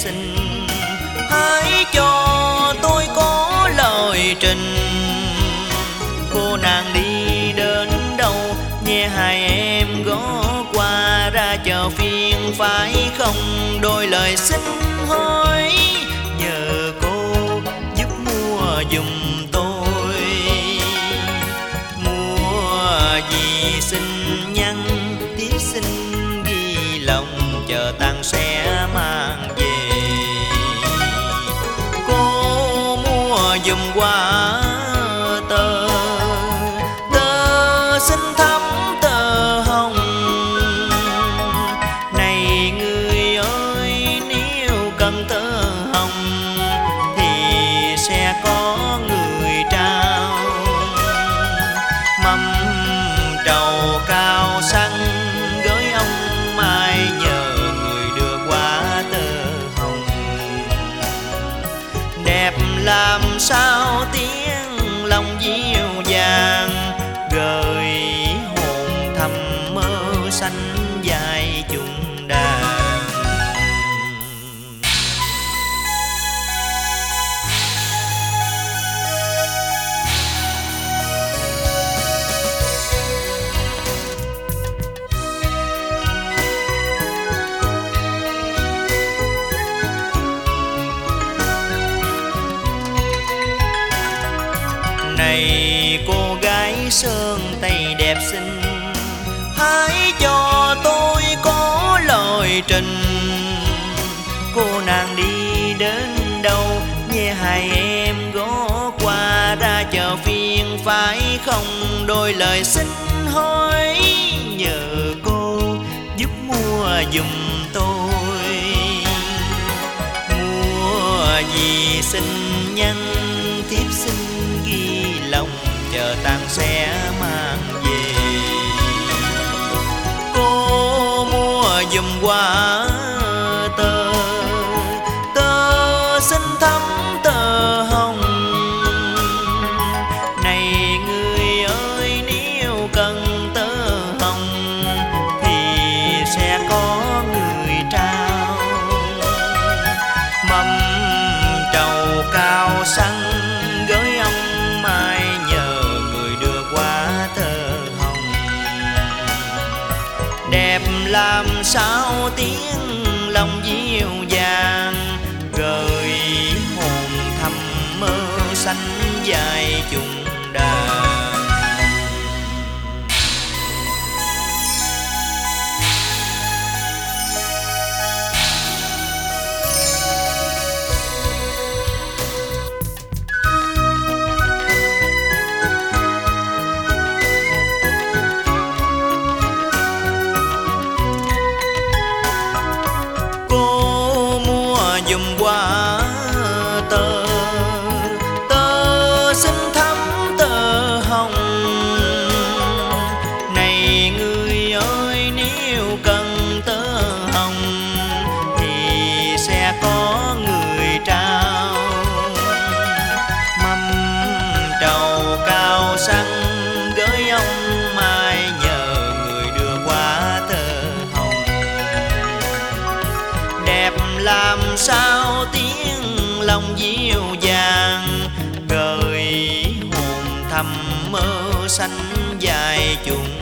xinh. Hãy cho tôi có lời trình, cô nàng đi đến đâu nghe hai em gõ qua. Ra chợ phiên phải không đôi lời xin hỏi, nhờ cô giúp mua giùm tôi. Mua gì xin nhắn tiếp xin ghi lòng, chờ tàn sẽ mang về. Cô mua giùm quả tơ, tơ xinh thắm tơ hồng. Này người ơi, nếu cần tơ hồng thì sẽ có người trao. Mâm trầu cao xanh gửi ông mai, nhờ người đưa quả tơ hồng. Đẹp làm sao tiếng lòng dịu dàng, gợi hồn thầm mơ xanh dài chung đàn. Này cô gái sơn tây đẹp xinh, hãy cho tôi có lời trình. Cô nàng đi đến đâu nghe hai em gõ qua. Ra chợ phiên phải không đôi lời xin hỏi, nhờ cô giúp mua giùm tôi. Mua gì xin nhắn tiếp xin ghi lòng, chờ tàn sẽ mang về. Cô mua giùm quả tơ, tơ xinh thắm tơ hồng. Này người ơi, nếu cần tơ hồng thì sẽ có người trao. Mâm trầu cao xanh gửi ông mai, nhờ người đưa quả tơ hồng. Đẹp làm sao tiếng lòng dịu dàng, gợi hồn thầm mơ xanh dài chung đàn. Giùm quả tơ, tơ xinh thắm tơ hồng. Này người ơi, nếu cần tơ hồng thì sẽ có người trao. Mâm trầu cao xanh gửi ông mai, nhờ người đưa quả tơ hồng. Đẹp làm sao tiếng lòng dịu dàng, gợi hồn thầm mơ xanh dài chung